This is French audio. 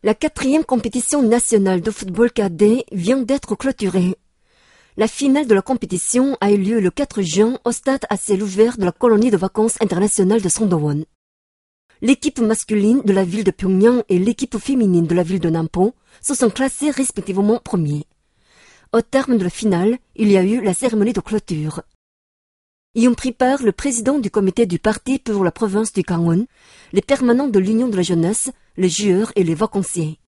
La 4e compétition nationale de football cadet vient d'être clôturée. La finale de la compétition a eu lieu le 4 juin au stade à ciel ouvert de la colonie de vacances internationale de Songdo-won. L'équipe masculine de la ville de Pyongyang et l'équipe féminine de la ville de Nampo se sont classées respectivement premiers. Au terme de la finale, il y a eu la cérémonie de clôture. Y ont pris part le président du comité du parti pour la province du Gangwon, les permanents de l'Union de la jeunesse, les joueurs et les vacanciers.